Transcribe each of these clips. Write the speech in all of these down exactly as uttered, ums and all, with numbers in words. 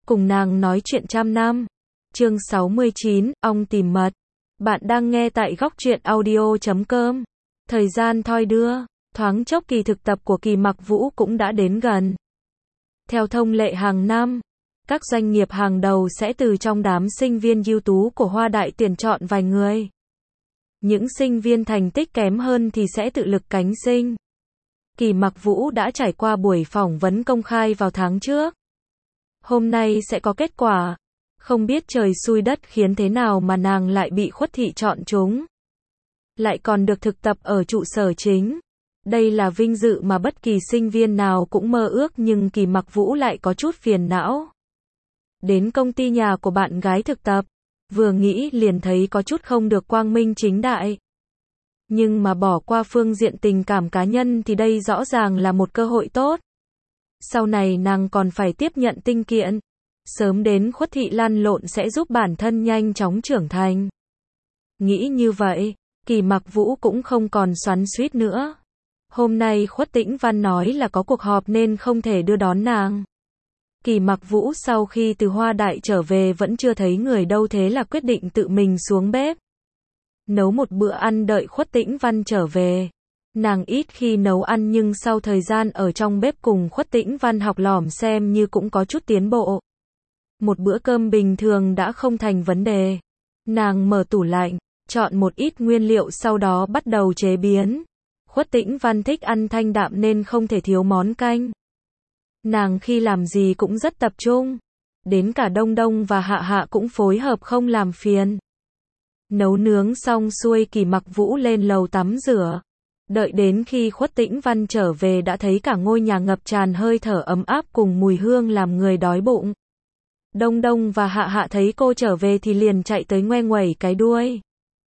cùng nàng nói chuyện trăm năm. Chương sáu mươi chín, ong tìm mật. Bạn đang nghe tại góc truyện audio chấm com. Thời gian thoi đưa, thoáng chốc kỳ thực tập của Kỳ Mặc Vũ cũng đã đến gần. Theo thông lệ hàng năm, các doanh nghiệp hàng đầu sẽ từ trong đám sinh viên ưu tú của Hoa Đại tuyển chọn vài người. Những sinh viên thành tích kém hơn thì sẽ tự lực cánh sinh. Kỳ Mặc Vũ đã trải qua buổi phỏng vấn công khai vào tháng trước. Hôm nay sẽ có kết quả. Không biết trời xui đất khiến thế nào mà nàng lại bị Khuất Thị chọn chúng. Lại còn được thực tập ở trụ sở chính. Đây là vinh dự mà bất kỳ sinh viên nào cũng mơ ước, nhưng Kỳ Mặc Vũ lại có chút phiền não. Đến công ty nhà của bạn gái thực tập, vừa nghĩ liền thấy có chút không được quang minh chính đại. Nhưng mà bỏ qua phương diện tình cảm cá nhân thì đây rõ ràng là một cơ hội tốt. Sau này nàng còn phải tiếp nhận tinh kiện. Sớm đến Khuất Thị lăn lộn sẽ giúp bản thân nhanh chóng trưởng thành. Nghĩ như vậy, Kỳ Mặc Vũ cũng không còn xoắn xuýt nữa. Hôm nay Khuất Tĩnh Văn nói là có cuộc họp nên không thể đưa đón nàng. Kỳ Mặc Vũ sau khi từ Hoa Đại trở về vẫn chưa thấy người đâu, thế là quyết định tự mình xuống bếp. Nấu một bữa ăn đợi Khuất Tĩnh Văn trở về. Nàng ít khi nấu ăn nhưng sau thời gian ở trong bếp cùng Khuất Tĩnh Văn học lỏm xem như cũng có chút tiến bộ. Một bữa cơm bình thường đã không thành vấn đề. Nàng mở tủ lạnh, chọn một ít nguyên liệu sau đó bắt đầu chế biến. Khuất Tĩnh Văn thích ăn thanh đạm nên không thể thiếu món canh. Nàng khi làm gì cũng rất tập trung. Đến cả Đông Đông và Hạ Hạ cũng phối hợp không làm phiền. Nấu nướng xong xuôi, Kỳ Mặc Vũ lên lầu tắm rửa. Đợi đến khi Khuất Tĩnh Văn trở về đã thấy cả ngôi nhà ngập tràn hơi thở ấm áp cùng mùi hương làm người đói bụng. Đông Đông và Hạ Hạ thấy cô trở về thì liền chạy tới ngoe nguẩy cái đuôi.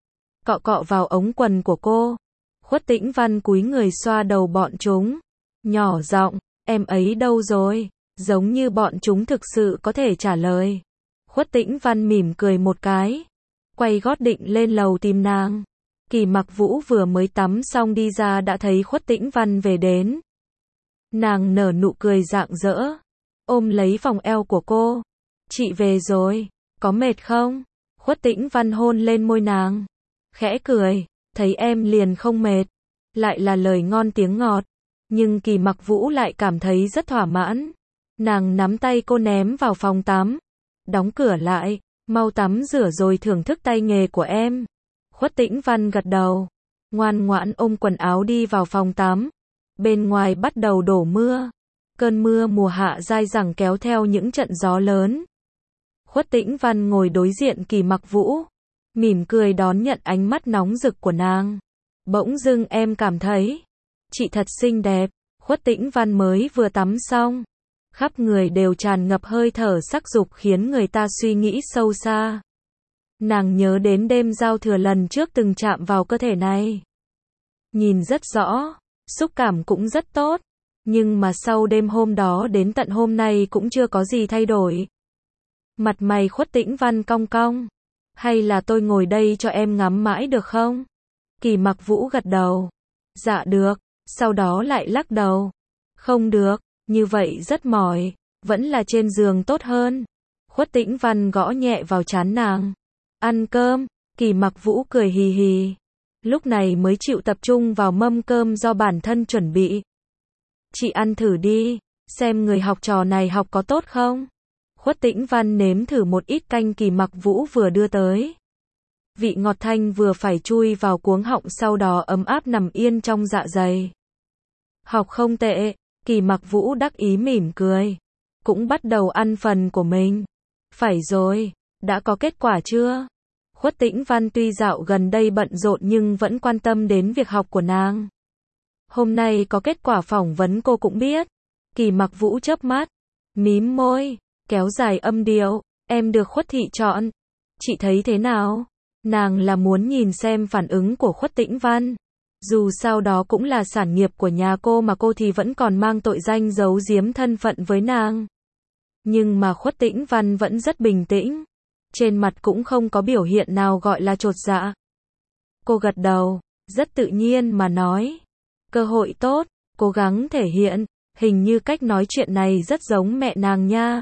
Cọ cọ vào ống quần của cô. Khuất Tĩnh Văn cúi người xoa đầu bọn chúng. Nhỏ giọng, em ấy đâu rồi? Giống như bọn chúng thực sự có thể trả lời. Khuất Tĩnh Văn mỉm cười một cái. Quay gót định lên lầu tìm nàng. Kỳ Mặc Vũ vừa mới tắm xong đi ra đã thấy Khuất Tĩnh Văn về đến. Nàng nở nụ cười rạng rỡ. Ôm lấy vòng eo của cô. Chị về rồi, có mệt không? Khuất Tĩnh Văn hôn lên môi nàng. Khẽ cười, thấy em liền không mệt. Lại là lời ngon tiếng ngọt. Nhưng Kỳ Mặc Vũ lại cảm thấy rất thỏa mãn. Nàng nắm tay cô ném vào phòng tắm. Đóng cửa lại, mau tắm rửa rồi thưởng thức tay nghề của em. Khuất Tĩnh Văn gật đầu. Ngoan ngoãn ôm quần áo đi vào phòng tắm. Bên ngoài bắt đầu đổ mưa. Cơn mưa mùa hạ dai dẳng kéo theo những trận gió lớn. Khuất Tĩnh Văn ngồi đối diện Kỳ Mặc Vũ. Mỉm cười đón nhận ánh mắt nóng rực của nàng. Bỗng dưng em cảm thấy. Chị thật xinh đẹp. Khuất Tĩnh Văn mới vừa tắm xong. Khắp người đều tràn ngập hơi thở sắc dục khiến người ta suy nghĩ sâu xa. Nàng nhớ đến đêm giao thừa lần trước từng chạm vào cơ thể này. Nhìn rất rõ. Xúc cảm cũng rất tốt. Nhưng mà sau đêm hôm đó đến tận hôm nay cũng chưa có gì thay đổi. Mặt mày Khuất Tĩnh Văn cong cong. Hay là tôi ngồi đây cho em ngắm mãi được không? Kỳ Mặc Vũ gật đầu. Dạ được. Sau đó lại lắc đầu. Không được, như vậy rất mỏi. Vẫn là trên giường tốt hơn. Khuất Tĩnh Văn gõ nhẹ vào trán nàng. Ăn cơm. Kỳ Mặc Vũ cười hì hì. Lúc này mới chịu tập trung vào mâm cơm do bản thân chuẩn bị. Chị ăn thử đi. Xem người học trò này học có tốt không? Khuất Tĩnh Văn nếm thử một ít canh Kỳ Mặc Vũ vừa đưa tới. Vị ngọt thanh vừa phải chui vào cuống họng, sau đó ấm áp nằm yên trong dạ dày. Học không tệ. Kỳ Mặc Vũ đắc ý mỉm cười. Cũng bắt đầu ăn phần của mình. Phải rồi. Đã có kết quả chưa? Khuất Tĩnh Văn tuy dạo gần đây bận rộn nhưng vẫn quan tâm đến việc học của nàng. Hôm nay có kết quả phỏng vấn cô cũng biết. Kỳ Mặc Vũ chớp mắt. Mím môi. Kéo dài âm điệu. Em được Khuất Thị chọn. Chị thấy thế nào? Nàng là muốn nhìn xem phản ứng của Khuất Tĩnh Văn. Dù sao đó cũng là sản nghiệp của nhà cô mà cô thì vẫn còn mang tội danh giấu giếm thân phận với nàng. Nhưng mà Khuất Tĩnh Văn vẫn rất bình tĩnh. Trên mặt cũng không có biểu hiện nào gọi là chột dạ. Cô gật đầu, rất tự nhiên mà nói. Cơ hội tốt, cố gắng thể hiện. Hình như cách nói chuyện này rất giống mẹ nàng nha.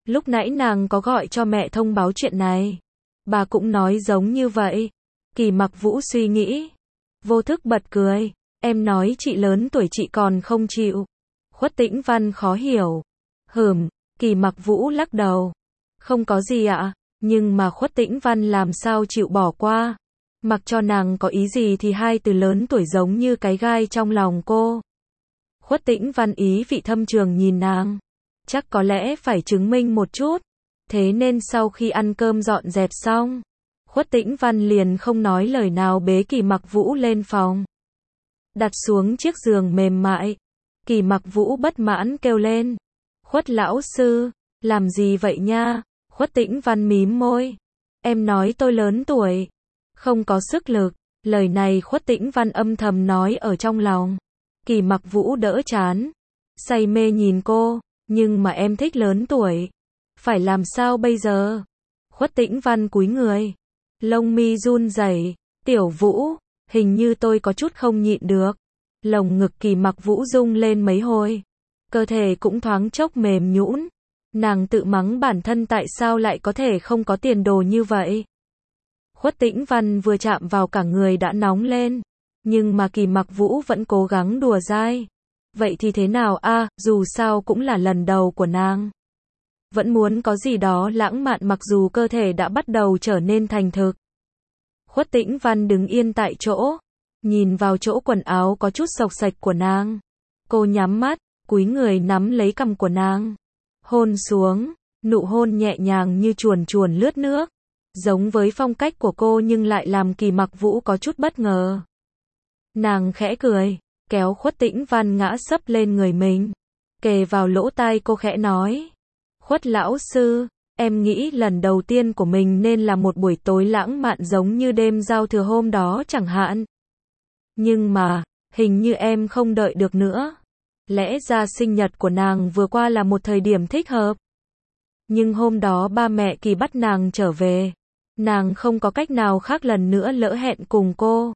Lúc nãy nàng có gọi cho mẹ thông báo chuyện này. Bà cũng nói giống như vậy. Kỳ Mặc Vũ suy nghĩ. Vô thức bật cười. Em nói chị lớn tuổi chị còn không chịu. Khuất Tĩnh Văn khó hiểu. Hừm, Kỳ Mặc Vũ lắc đầu. Không có gì ạ, nhưng mà Khuất Tĩnh Văn làm sao chịu bỏ qua. Mặc cho nàng có ý gì thì hai từ lớn tuổi giống như cái gai trong lòng cô. Khuất Tĩnh Văn ý vị thâm trường nhìn nàng. Chắc có lẽ phải chứng minh một chút. Thế nên sau khi ăn cơm dọn dẹp xong, Khuất Tĩnh Văn liền không nói lời nào bế Kỳ Mặc Vũ lên phòng. Đặt xuống chiếc giường mềm mại. Kỳ Mặc Vũ bất mãn kêu lên. Khuất lão sư, làm gì vậy nha? Khuất Tĩnh Văn mím môi. Em nói tôi lớn tuổi. Không có sức lực. Lời này Khuất Tĩnh Văn âm thầm nói ở trong lòng. Kỳ Mặc Vũ đỡ chán. Say mê nhìn cô. Nhưng mà em thích lớn tuổi. Phải làm sao bây giờ? Khuất Tĩnh Văn cúi người. Lông mi run rẩy. Tiểu Vũ, hình như tôi có chút không nhịn được. Lồng ngực Kỳ Mặc Vũ rung lên mấy hồi. Cơ thể cũng thoáng chốc mềm nhũn. Nàng tự mắng bản thân tại sao lại có thể không có tiền đồ như vậy. Khuất Tĩnh Văn vừa chạm vào cả người đã nóng lên. Nhưng mà Kỳ Mặc Vũ vẫn cố gắng đùa dai. Vậy thì thế nào a, à, dù sao cũng là lần đầu của nàng. Vẫn muốn có gì đó lãng mạn mặc dù cơ thể đã bắt đầu trở nên thành thực. Khuất Tĩnh Văn đứng yên tại chỗ. Nhìn vào chỗ quần áo có chút xộc xạch của nàng. Cô nhắm mắt, cúi người nắm lấy cằm của nàng. Hôn xuống, nụ hôn nhẹ nhàng như chuồn chuồn lướt nước. Giống với phong cách của cô nhưng lại làm Kỳ Mặc Vũ có chút bất ngờ. Nàng khẽ cười, kéo Khuất Tĩnh Văn ngã sấp lên người mình. Kề vào lỗ tai cô khẽ nói. Khuất lão sư, em nghĩ lần đầu tiên của mình nên là một buổi tối lãng mạn giống như đêm giao thừa hôm đó chẳng hạn. Nhưng mà, hình như em không đợi được nữa. Lẽ ra sinh nhật của nàng vừa qua là một thời điểm thích hợp. Nhưng hôm đó ba mẹ Kỳ bắt nàng trở về. Nàng không có cách nào khác lần nữa lỡ hẹn cùng cô.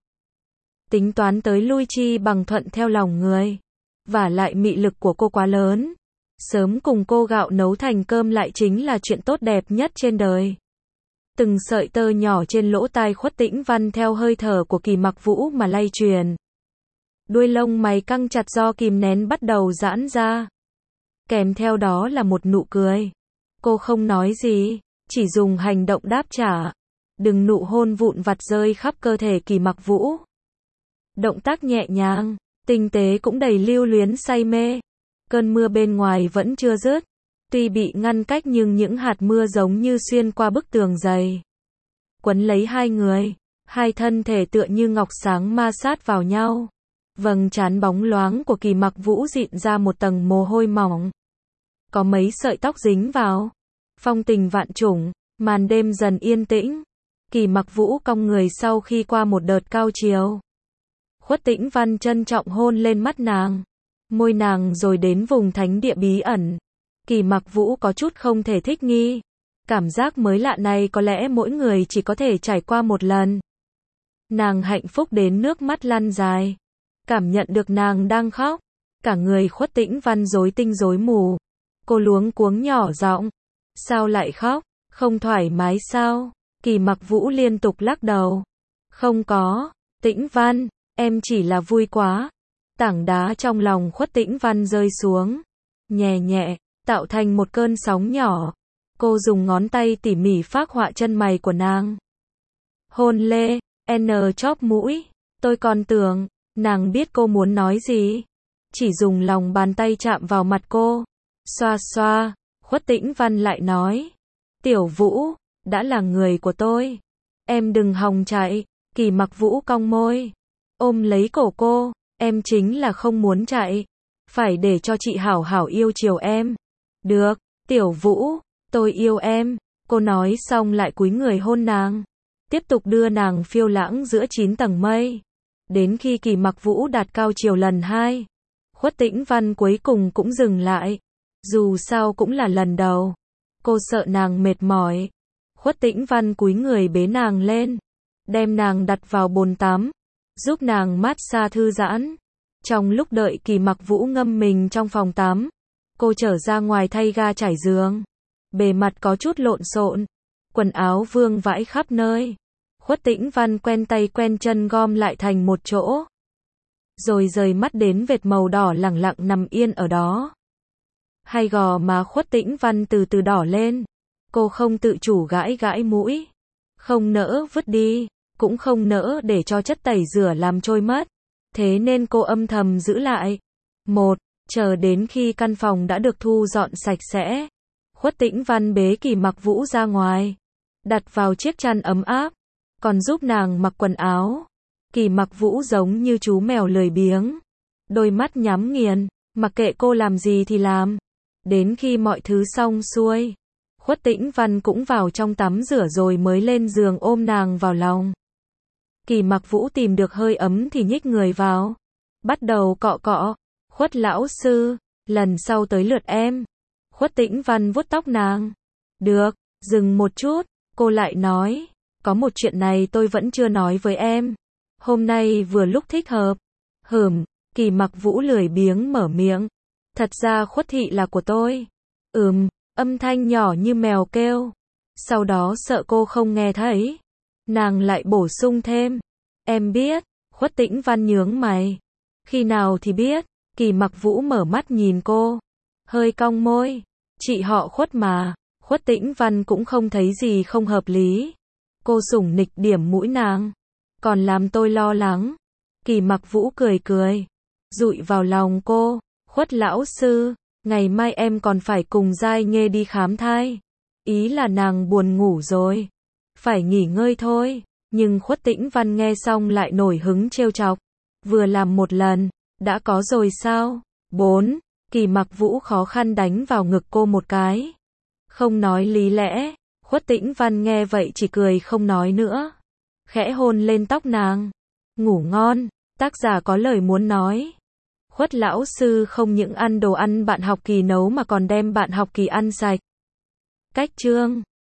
Tính toán tới lui chi bằng thuận theo lòng người. Và lại mị lực của cô quá lớn. Sớm cùng cô gạo nấu thành cơm lại chính là chuyện tốt đẹp nhất trên đời. Từng sợi tơ nhỏ trên lỗ tai Khuất Tĩnh Văn theo hơi thở của Kỳ Mặc Vũ mà lay truyền. Đuôi lông mày căng chặt do kìm nén bắt đầu giãn ra. Kèm theo đó là một nụ cười. Cô không nói gì, chỉ dùng hành động đáp trả. Đừng nụ hôn vụn vặt rơi khắp cơ thể Kỳ Mặc Vũ. Động tác nhẹ nhàng, tinh tế cũng đầy lưu luyến say mê. Cơn mưa bên ngoài vẫn chưa dứt. Tuy bị ngăn cách nhưng những hạt mưa giống như xuyên qua bức tường dày. Quấn lấy hai người, hai thân thể tựa như ngọc sáng ma sát vào nhau. Vầng trán bóng loáng của Kỳ Mặc Vũ dịn ra một tầng mồ hôi mỏng. Có mấy sợi tóc dính vào. Phong tình vạn trùng, màn đêm dần yên tĩnh. Kỳ Mặc Vũ cong người sau khi qua một đợt cao chiều. Khuất Tĩnh Văn trân trọng hôn lên mắt nàng. Môi nàng rồi đến vùng thánh địa bí ẩn. Kỳ Mặc Vũ có chút không thể thích nghi. Cảm giác mới lạ này có lẽ mỗi người chỉ có thể trải qua một lần. Nàng hạnh phúc đến nước mắt lăn dài. Cảm nhận được nàng đang khóc. Cả người Khuất Tĩnh Văn rối tinh rối mù. Cô luống cuống nhỏ giọng. Sao lại khóc? Không thoải mái sao? Kỳ Mặc Vũ liên tục lắc đầu. Không có. Tĩnh Văn, em chỉ là vui quá. Tảng đá trong lòng Khuất Tĩnh Văn rơi xuống. Nhẹ nhẹ, tạo thành một cơn sóng nhỏ. Cô dùng ngón tay tỉ mỉ phác họa chân mày của nàng. Hôn lê, N chóp mũi. Tôi còn tưởng, nàng biết cô muốn nói gì. Chỉ dùng lòng bàn tay chạm vào mặt cô. Xoa xoa, Khuất Tĩnh Văn lại nói. Tiểu Vũ, đã là người của tôi. Em đừng hòng chạy. Kỳ Mặc Vũ cong môi. Ôm lấy cổ cô. Em chính là không muốn chạy. Phải để cho chị hảo hảo yêu chiều em. Được, Tiểu Vũ, tôi yêu em. Cô nói xong lại cúi người hôn nàng. Tiếp tục đưa nàng phiêu lãng giữa chín tầng mây. Đến khi Kỳ Mặc Vũ đạt cao chiều lần hai. Khuất Tĩnh Văn cuối cùng cũng dừng lại. Dù sao cũng là lần đầu. Cô sợ nàng mệt mỏi. Khuất Tĩnh Văn cúi người bế nàng lên. Đem nàng đặt vào bồn tắm. Giúp nàng mát xa thư giãn. Trong lúc đợi Kỳ Mặc Vũ ngâm mình trong phòng tắm. Cô trở ra ngoài thay ga trải giường. bề mặt có chút lộn xộn, quần áo vương vãi khắp nơi. Khuất Tĩnh Văn quen tay quen chân gom lại thành một chỗ, rồi rời mắt đến vệt màu đỏ lẳng lặng nằm yên ở đó. Hai gò má Khuất Tĩnh Văn từ từ đỏ lên, cô không tự chủ gãi gãi mũi, không nỡ vứt đi, cũng không nỡ để cho chất tẩy rửa làm trôi mất, thế nên cô âm thầm giữ lại. Một, chờ đến khi căn phòng đã được thu dọn sạch sẽ, Khuất Tĩnh Văn bế Kỳ Mặc Vũ ra ngoài, đặt vào chiếc chăn ấm áp, còn giúp nàng mặc quần áo. Kỳ Mặc Vũ giống như chú mèo lười biếng, đôi mắt nhắm nghiền, mặc kệ cô làm gì thì làm. Đến khi mọi thứ xong xuôi, Khuất Tĩnh Văn cũng vào trong tắm rửa rồi mới lên giường ôm nàng vào lòng. Kỳ Mặc Vũ tìm được hơi ấm thì nhích người vào, bắt đầu cọ cọ. Khuất lão sư, lần sau tới lượt em. Khuất Tĩnh Văn vuốt tóc nàng. Được, dừng một chút, cô lại nói, có một chuyện này tôi vẫn chưa nói với em. Hôm nay vừa lúc thích hợp. Hửm, Kỳ Mặc Vũ lười biếng mở miệng. Thật ra Khuất thị là của tôi. Ừm, âm thanh nhỏ như mèo kêu. Sau đó sợ cô không nghe thấy, nàng lại bổ sung thêm. Em biết. Khuất Tĩnh Văn nhướng mày. Khi nào thì biết? Kỳ Mặc Vũ mở mắt nhìn cô, hơi cong môi. Chị họ Khuất mà. Khuất Tĩnh Văn cũng không thấy gì không hợp lý. Cô sủng nịch điểm mũi nàng. Còn làm tôi lo lắng. Kỳ Mặc Vũ cười cười, dụi vào lòng cô. Khuất lão sư, ngày mai em còn phải cùng Giai Nghê đi khám thai. Ý là nàng buồn ngủ rồi, phải nghỉ ngơi thôi. Nhưng Khuất Tĩnh Văn nghe xong lại nổi hứng trêu chọc. Vừa làm một lần, đã có rồi sao? Bốn, Kỳ Mặc Vũ khó khăn đánh vào ngực cô một cái. Không nói lý lẽ. Khuất Tĩnh Văn nghe vậy chỉ cười không nói nữa, khẽ hôn lên tóc nàng. Ngủ ngon. Tác giả có lời muốn nói. Khuất lão sư không những ăn đồ ăn bạn học kỳ nấu mà còn đem bạn học kỳ ăn sạch. Cách chương